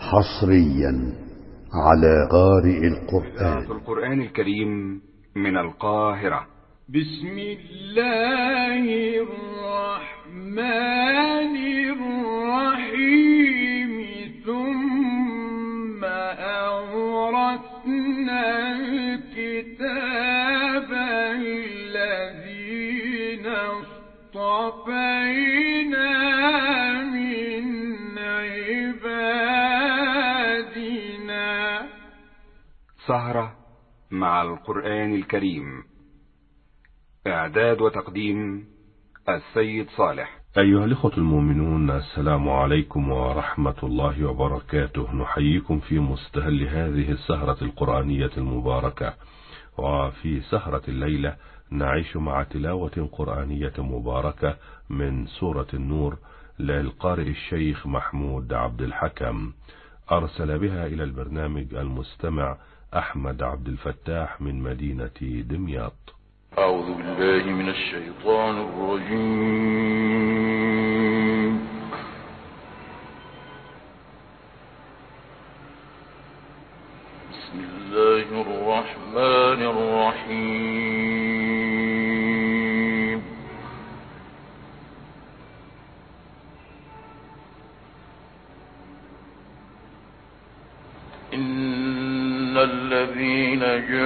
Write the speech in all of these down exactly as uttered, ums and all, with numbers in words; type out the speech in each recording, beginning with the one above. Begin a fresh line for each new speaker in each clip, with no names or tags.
حصريا على قارئ القرآن.
القرآن الكريم من القاهرة.
بسم الله الرحمن الرحيم. ثم أورثنا الكتاب الذين اصطفينا من عبادنا.
سهرة مع القرآن الكريم. إعداد وتقديم السيد صالح.
أيها الإخوة المؤمنون، السلام عليكم ورحمة الله وبركاته. نحييكم في مستهل هذه السهرة القرآنية المباركة. وفي سهرة الليلة نعيش مع تلاوة قرآنية مباركة من سورة النور للقارئ الشيخ محمود عبد الحكم. أرسل بها إلى البرنامج المستمع أحمد عبد الفتاح من مدينة دمياط.
أعوذ بالله من الشيطان الرجيم. بسم الله الرحمن الرحيم. إن الذين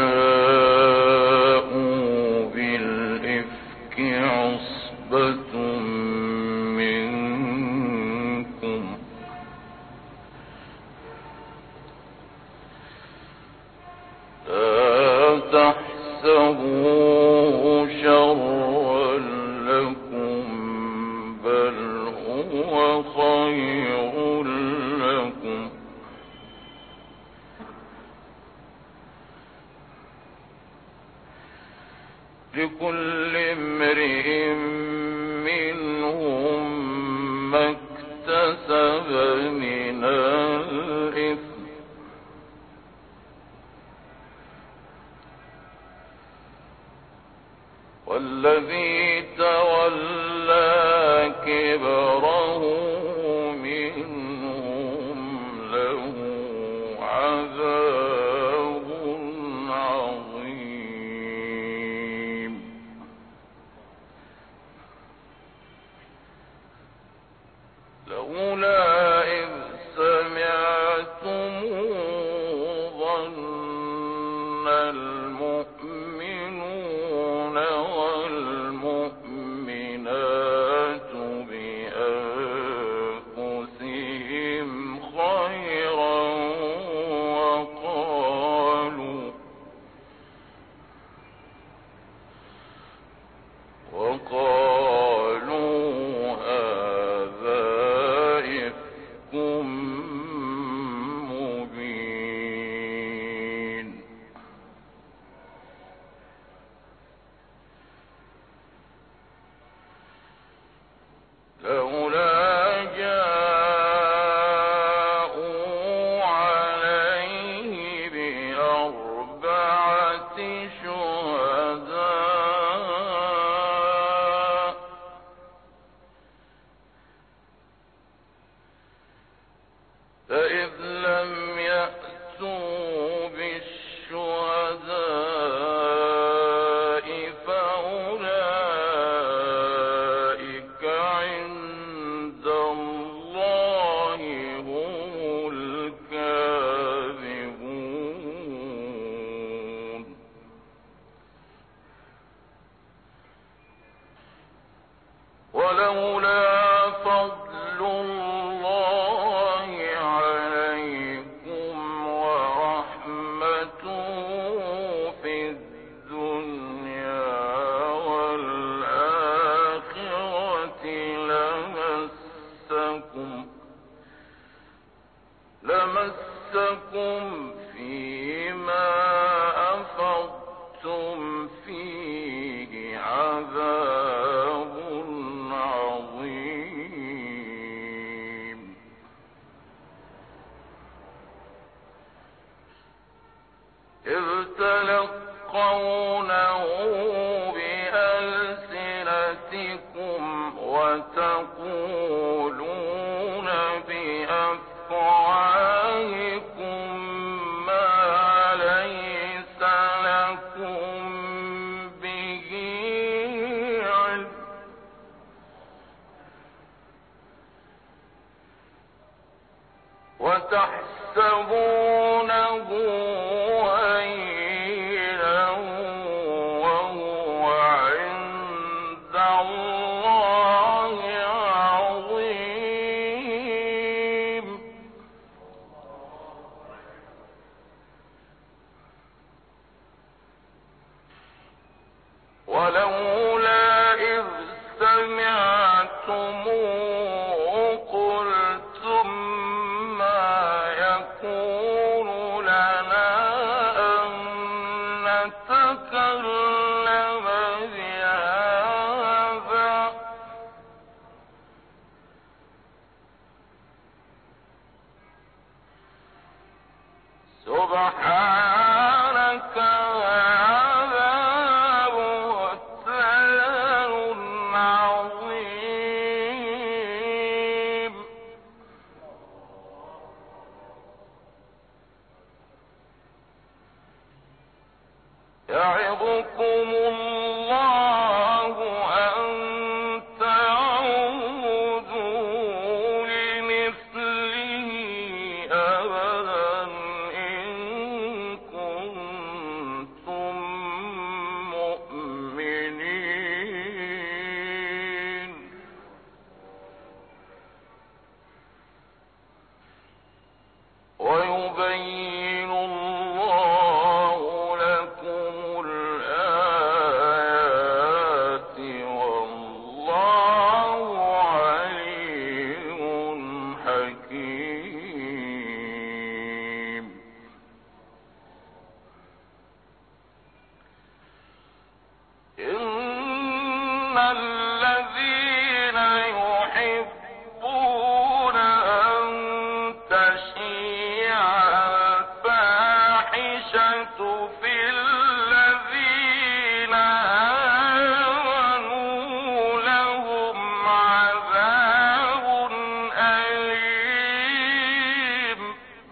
جاءوا بالإفك عصبة منكم لا تحسبوه شرا لكم بل هو خير لكم. لكل امرئ منهم ما اكتسب من الإثم والذي تولى كبره منهم له عذاب عظيم. لولا إذ سمعتموه ظن المؤمنون والمؤمنات بأنفسهم خيرا وقالوا وقالوا هذا إفك مبين. لولا جاءوا عليه بأربعة شهداء فإذ لم يأتوا بالشهداء فأولئك عند الله هم الكاذبون. ولولا فضل الله عليكم ورحمته في الدنيا والآخرة لمسكم لمسكم فيما أفضتم فيه عذاب عظيم. إذ تلقونه بألسنتكم وتقولون بأفواهكم وتحسبونه هينا وهو عند الله عظيم. ولولا إذ سمعتموه قلتم ما يكون لنا أن نتكلم بهذا سبحانك هذا بهتان عظيم. يعظكم الله أن تعودوا لمثله أبدا إن كنتم مؤمنين. ويبين الله لكم الآيات والله عليم حكيم. إن الذين يحبون أن تشيع الفاحشة في الذين آمنوا لهم عذاب أليم.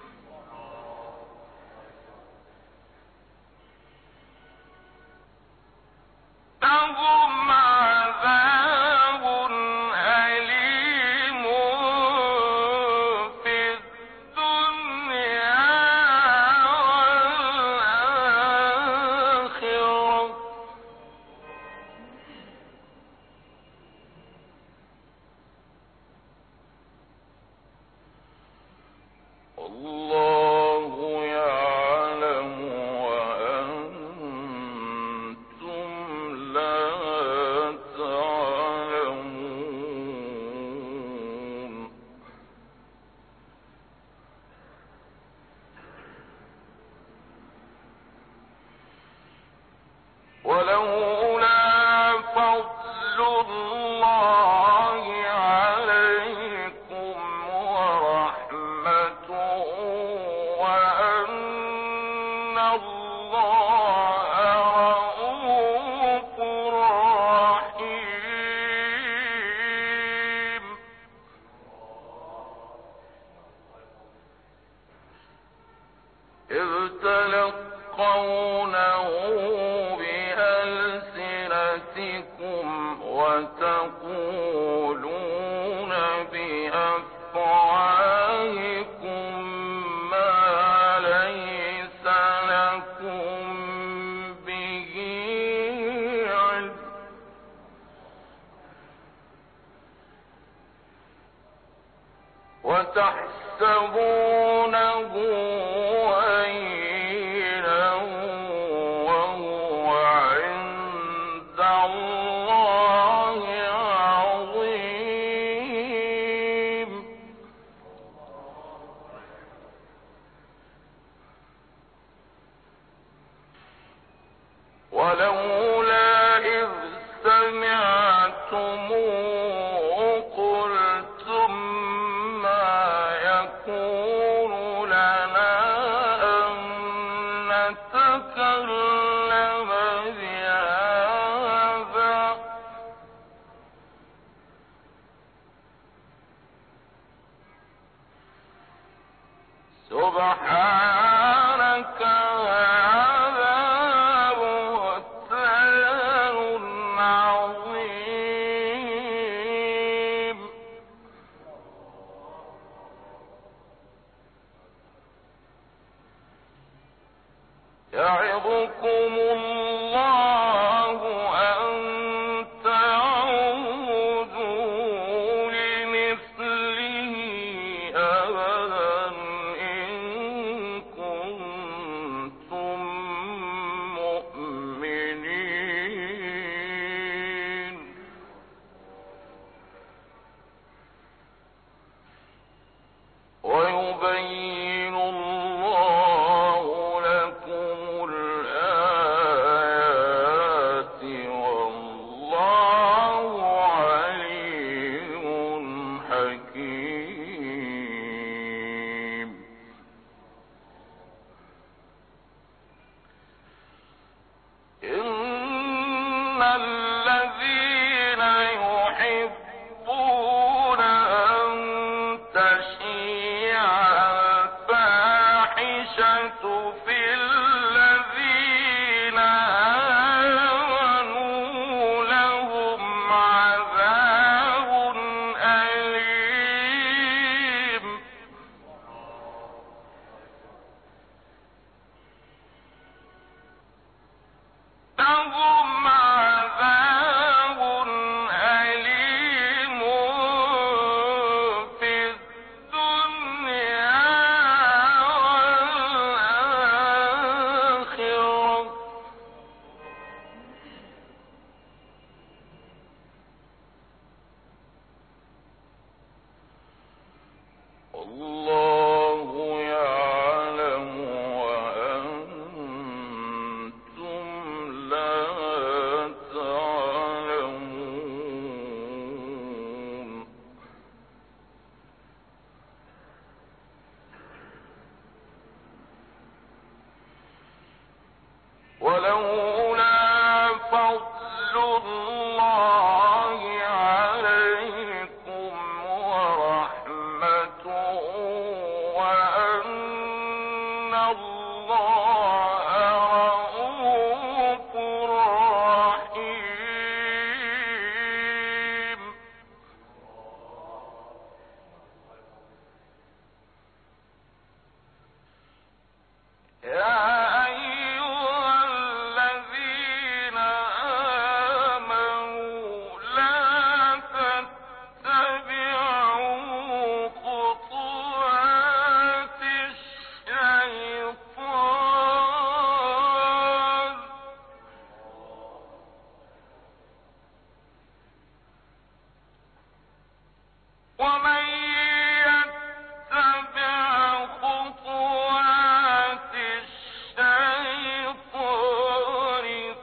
لهم عذاب أليم في الدنيا والآخرة. والله يعلم وأنتم لا تعلمون. ولولا فضل الله عليكم ورحمته وأن الله رءوف رحيم إذ تلقونه بألسنتكم وتقولون بأفواهكم ما ليس لكم به علم. وتحسبونه هينا وهو عند الله عظيم. ولولا إذ سمعتموه قلتم ما يكون لنا أن نتكلم بهذا سبحانك هذا بهتان عظيم. يعظكم الله أن تعودوا لمثله أبدا إن كنتم مؤمنين. ويبين الله لكم الآيات والله عليم حكيم. إن الذين يحبون أن تشيع الفاحشة في الذين آمنوا لهم عذاب أليم. لهم عذاب أليم في الدنيا والآخرة. والله يعلم وأنتم لا تعلمون. ولولا فضل الله عليكم ورحمته وأن الله رؤوف رحيم. يا أيها الذين آمنوا لا تتبعوا خطوات الشيطان ومن يتبع خطوات الشيطان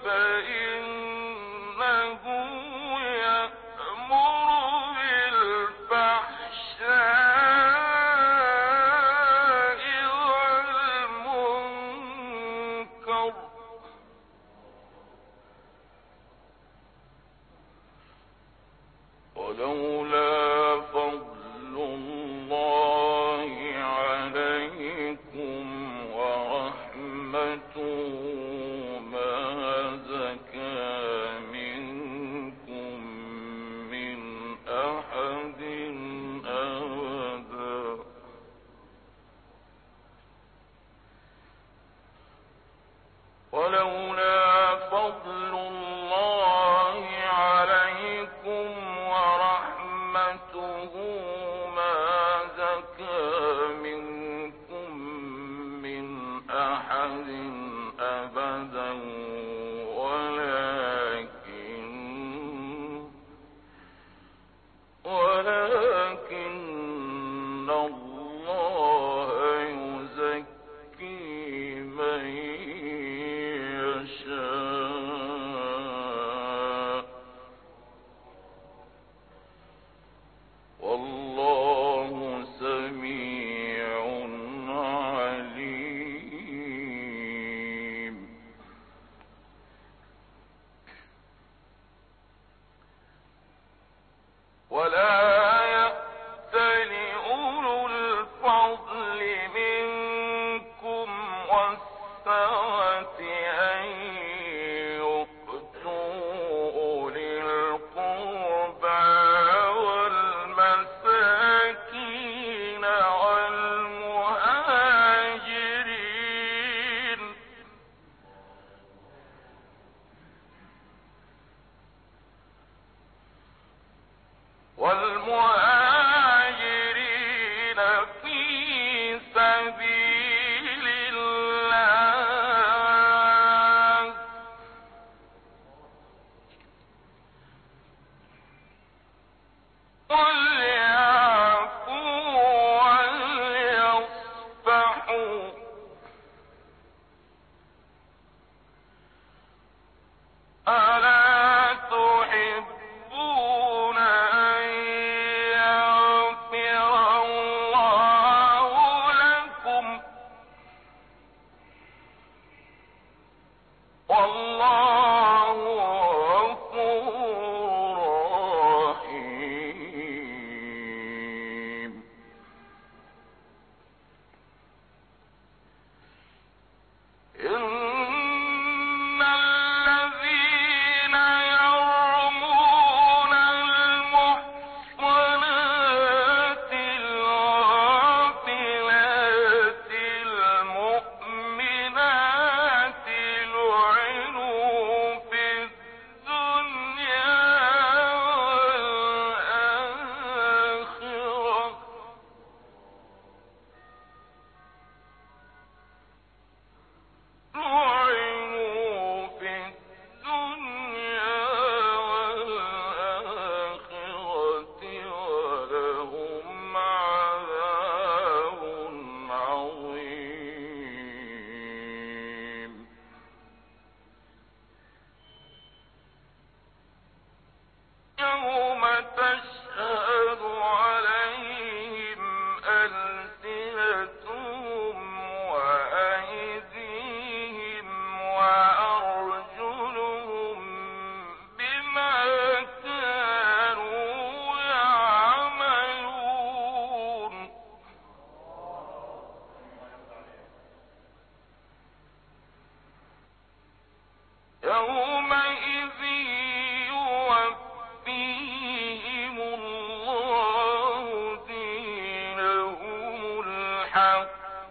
فإنه يأمر بالفحشاء والمنكر ولولا فضل الله عليكم ورحمته ما زكى منكم من أحد أبدا. ولولا فضل الله عليكم ورحمته ما زكى منكم من أحد أبدا ولكن ولكن الله يزكي من يشاء والله سميع عليم.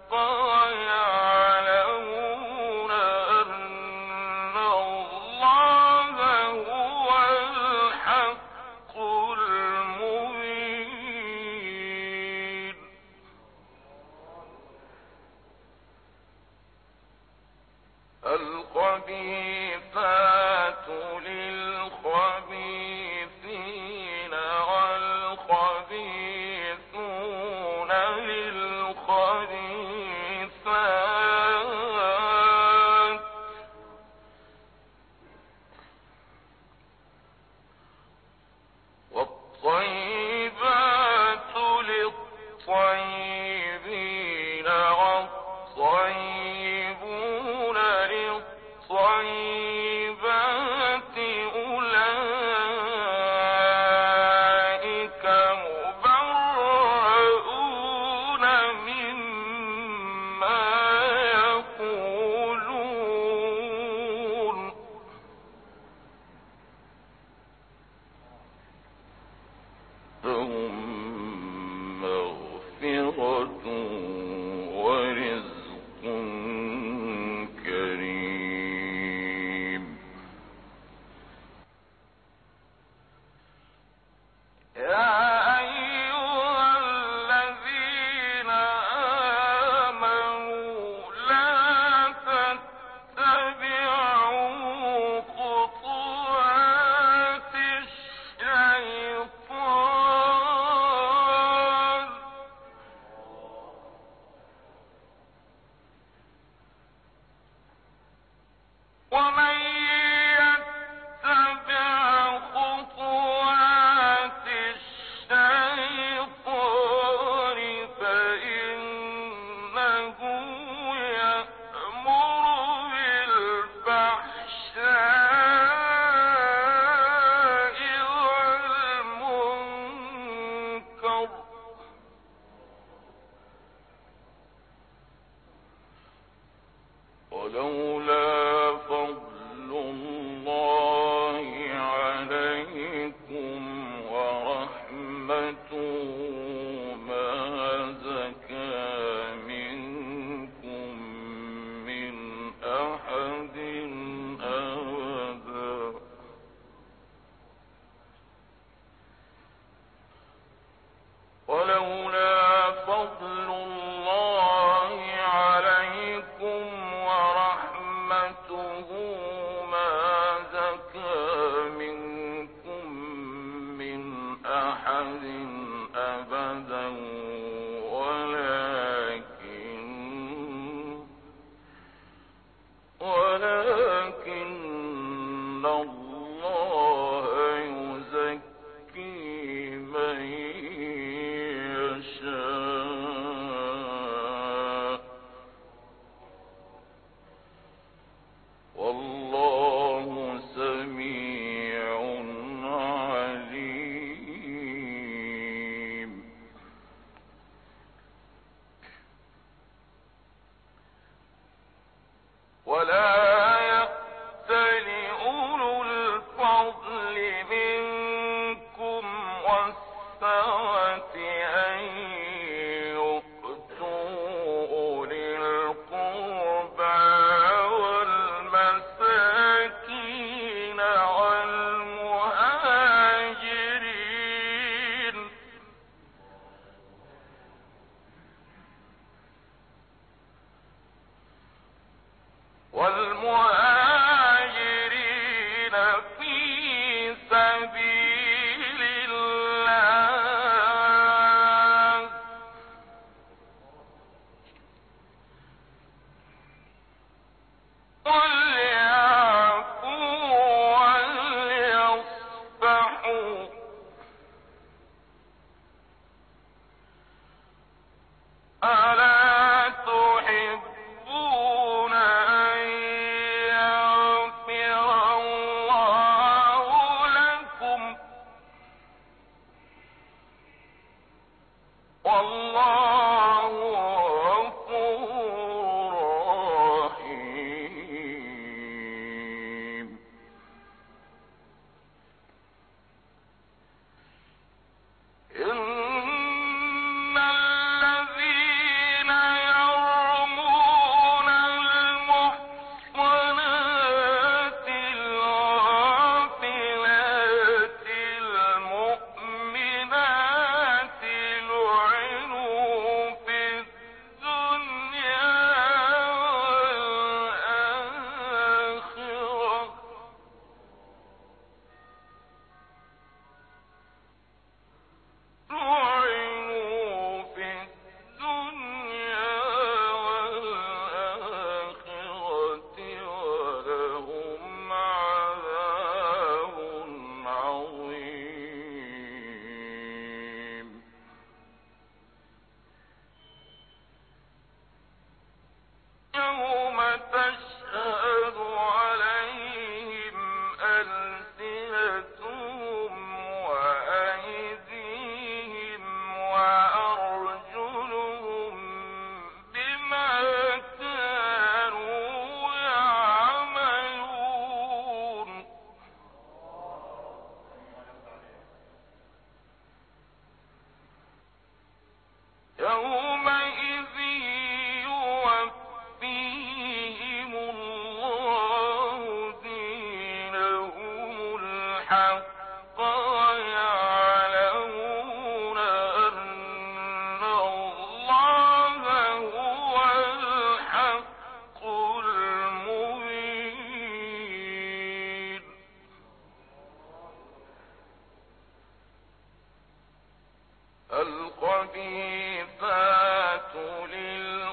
ويعلمون أن الله هو الحق المبين. الخبيثات للخبيثين والخبيثون للخبيثات والطيبات للطيبين والطيبون للطيبات أولئك مبرؤون مما يقولون لهم مغفرة ورزق كريم. يا أيها الذين آمنوا لا تتبعوا خطوات الشيطان ومن يتبع خطوات الشيطان فإنه يأمر بالفحشاء والمنكر ولولا فضل الله عليكم ورحمته ما زكى منكم من أحد أبدا ولولا فضل الله عليكم ورحمته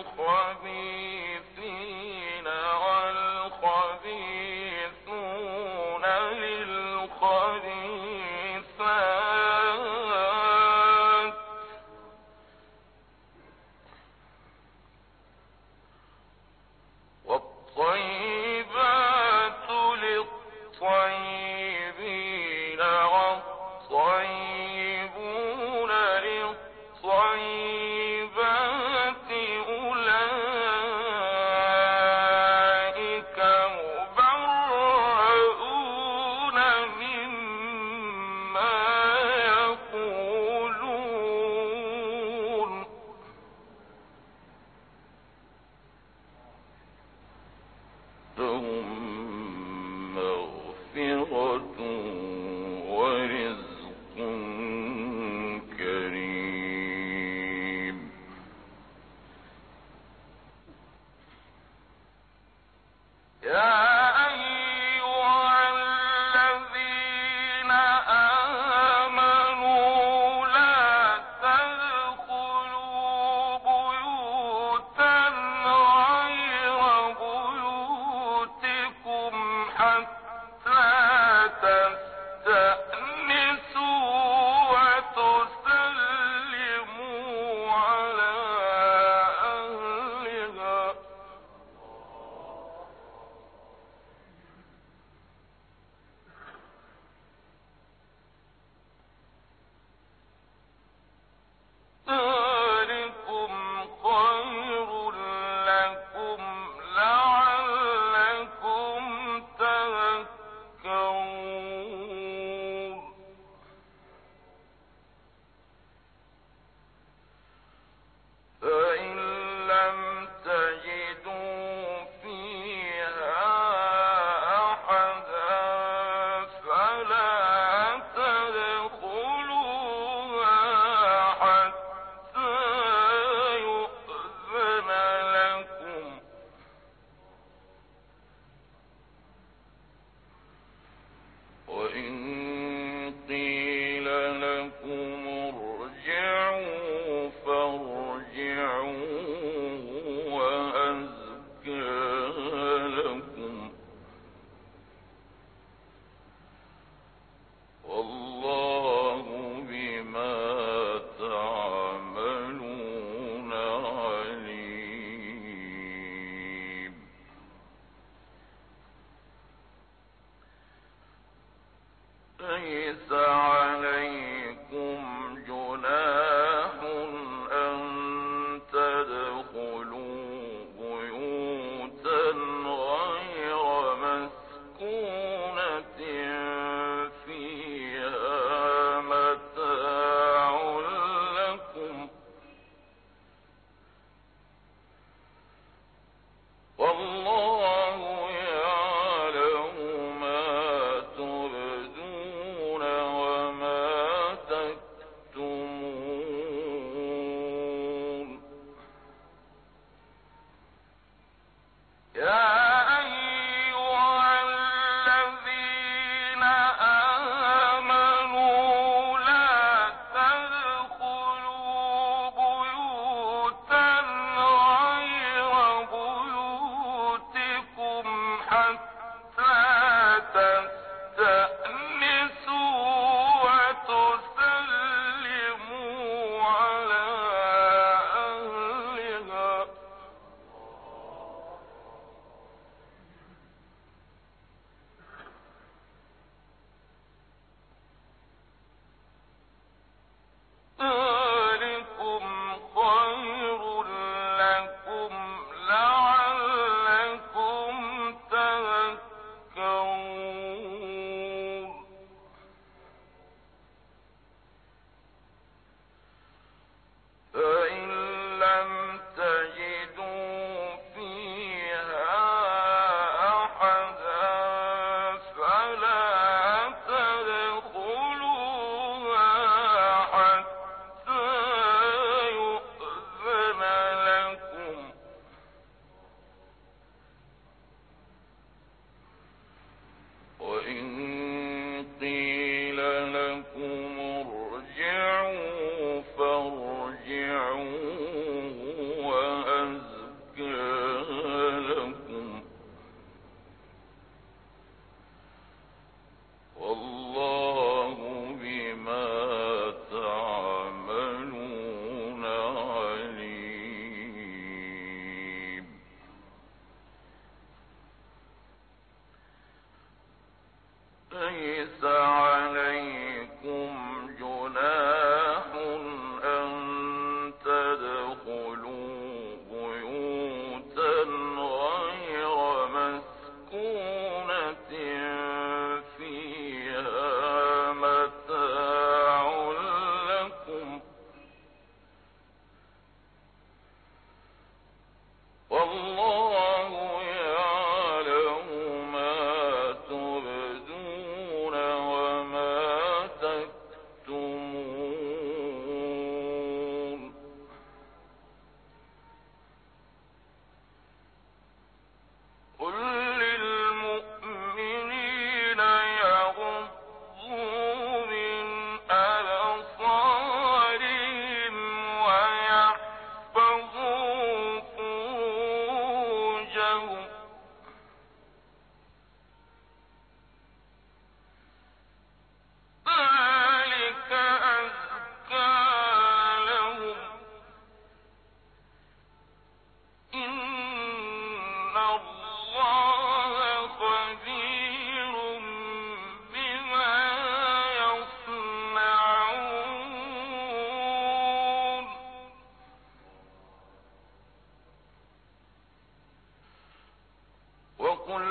للخبيثين والخبيثون للخبيثات والطيبات للطيبين والطيبون للطيبات أولئك مبرؤون مما يقولون لهم مغفرة ورزق كريم. يا أيها الذين آمنوا لا تدخلوا بيوتا غير بيوتكم حتى تستأنسوا وتسلموا على أهلها ذلكم خير لكم لعلكم تذكرون. فإن لم تجدوا فيها أحدا فلا تدخلوها حتى يؤذن لكم وإن قيل لكم ارجعوا فارجعوا هو أزكى لكم والله بما تعملون عليم. ليس عليكم جناح أن تدخلوا بيوتا غير مسكونة فيها متاع لكم والله يعلم ما تبدون وما تكتمون. يا أيها الذين آمنوا لا تدخلوا بيوتا غير بيوتكم حتى تستأنسوا وتسلموا على أهلها فروجهم ذلك أزكى لهم إن الله خبير بما يصنعون وقل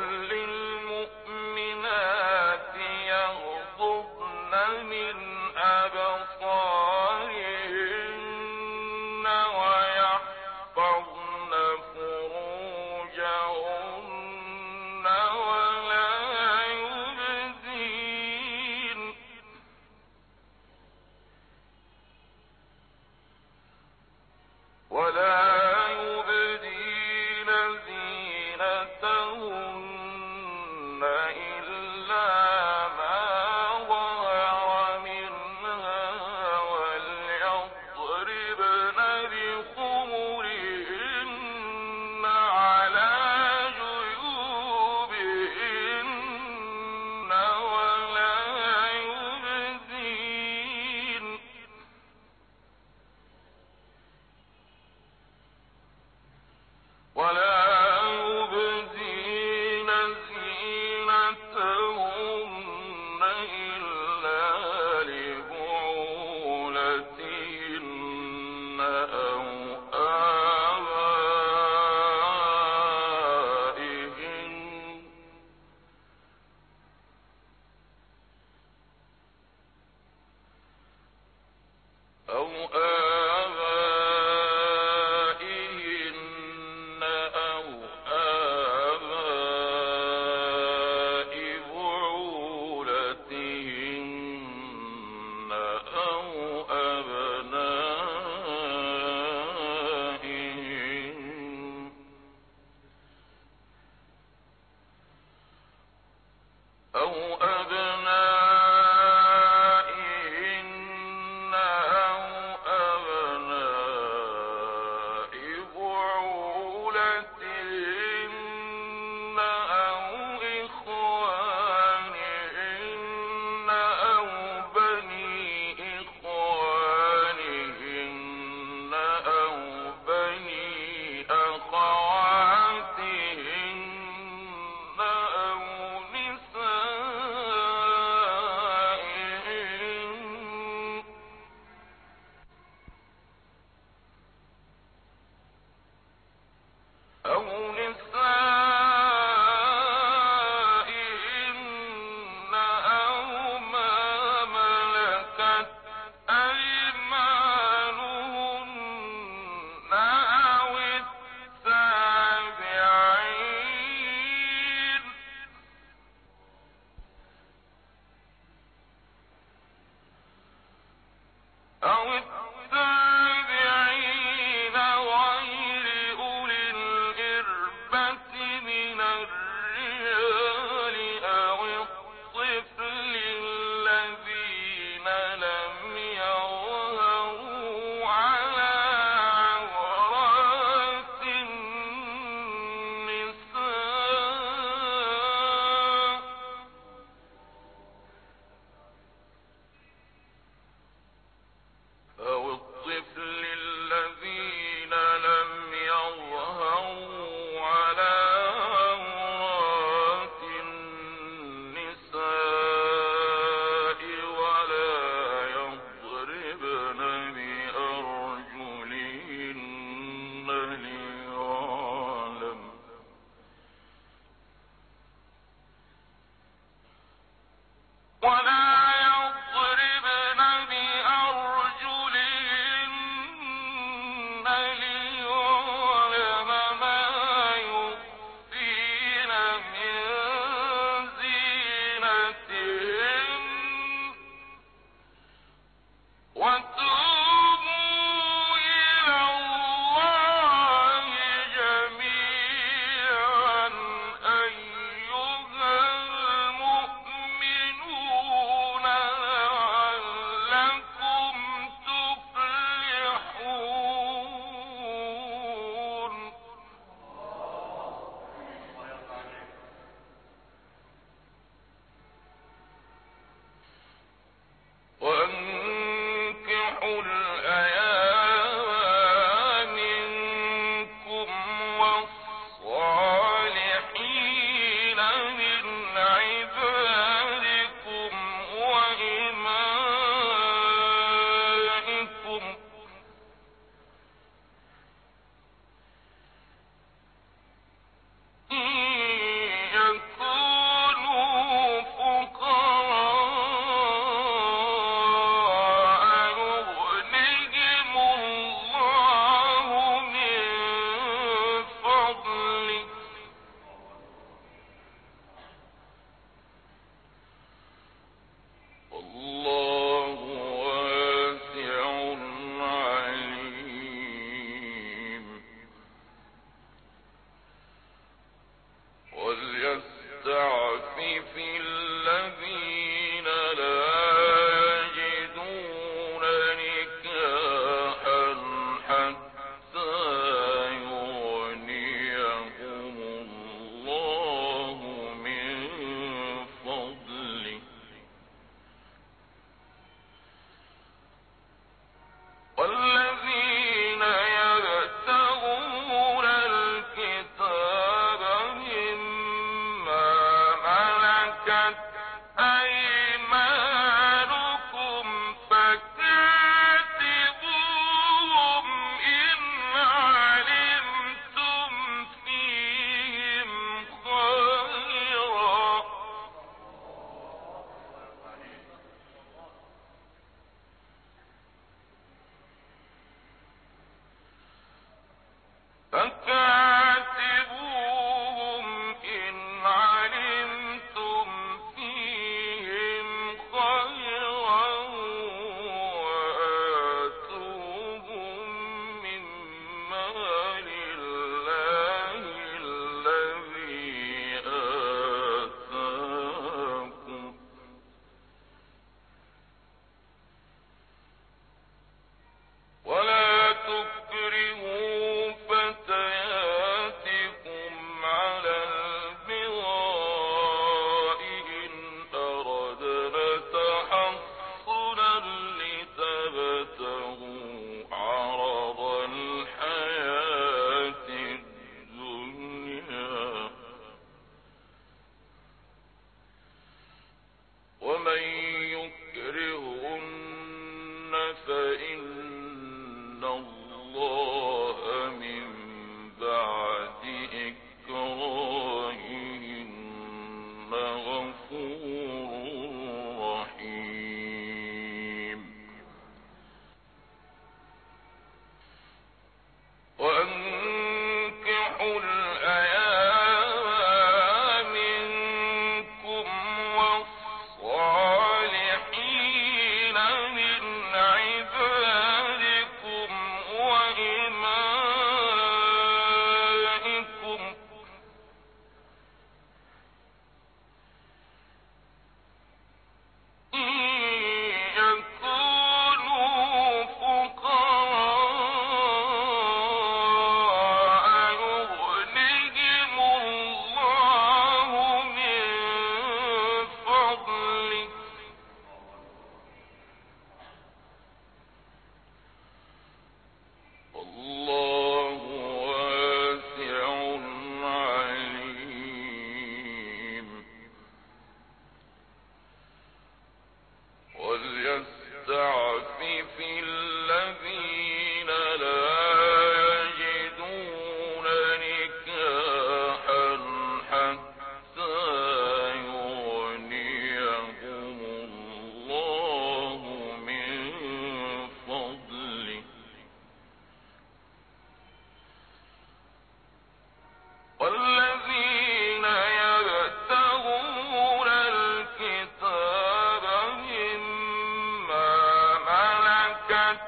للمؤمنات يغضضن من أبصارهن ويحفظن فروجهن ولا يبدين ولا يبدين زينتهن إلا ما ظهر منها وليضربن بخمرهن على جيوبهن ولا يبدين ولا يبدين زينتهن إلا لبعولتهن أو آبائهن أو آبائهن أو آباء بعولتهن أو أبنائهن أو أبنائهن أو أبناء بعولتهن أو إخوانهن أو بني إخوانهن أو بني أخواتهن أو نسائهن أو نسائهن أو ما ملكت أيمانهن أو التابعين أو التابعين غير أولي الإربة الأيام منكم والصالحين من عبادكم وإمائكم إن يكونوا فقراء يغنهم الله من فضله والله واسع عليم وليستعفف الذين لا يجدون نكاحا حتى يغنيهم الله من فضله والذين يبتغون الكتاب مما ملكت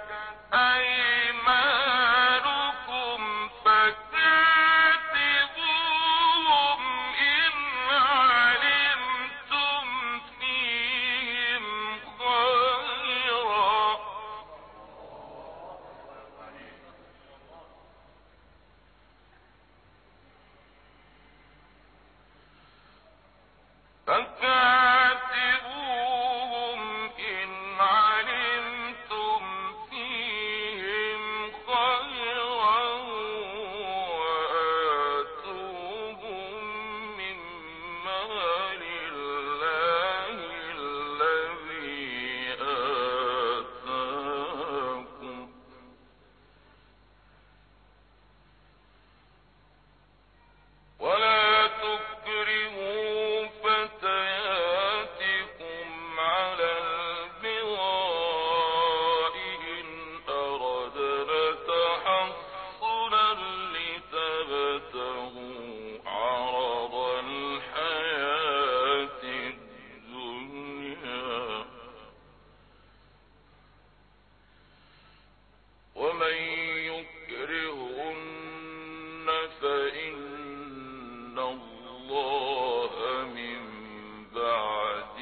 أيمانكم فكاتبوهم إن علمتم فيهم خيرا فكاتبوهم إن علمتم فيهم خيرا وآتوهم من مال الله الذي آتاكم ولا تكرهوا فتياتكم على البغاء إن أردنا تحصنا لتبتغوا عرض الحياة الدنيا ومن يكرهن فإن الله من بعد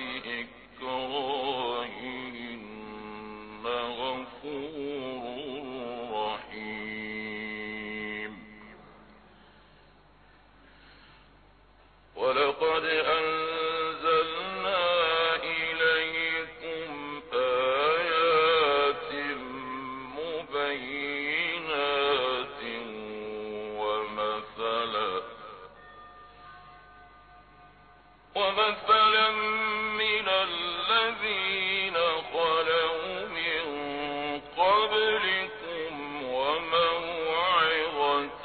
إكراههن غفور رحيم ولقد أنزلنا إليكم آيات مبينات ومثلا ومثلا من الذين خلوا من قبلكم وموعظة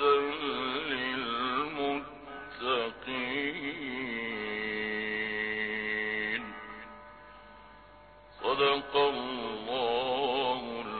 للمتقين صدق الله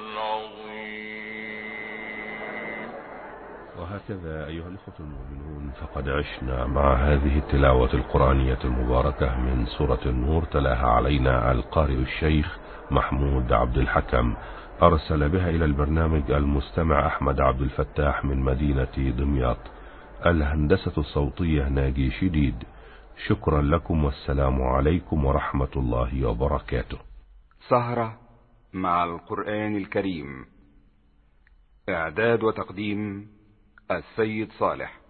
العظيم.
وهكذا أيها الأخوة المؤمنون فقد عشنا مع هذه التلاوة القرآنية المباركة من سورة النور تلاها علينا القارئ الشيخ محمود عبد الحكم، أرسل بها إلى البرنامج المستمع أحمد عبد الفتاح من مدينة دمياط. الهندسة الصوتية ناجي شديد. شكرا لكم والسلام عليكم ورحمة الله وبركاته.
سهرة مع القرآن الكريم. إعداد وتقديم السيد صالح.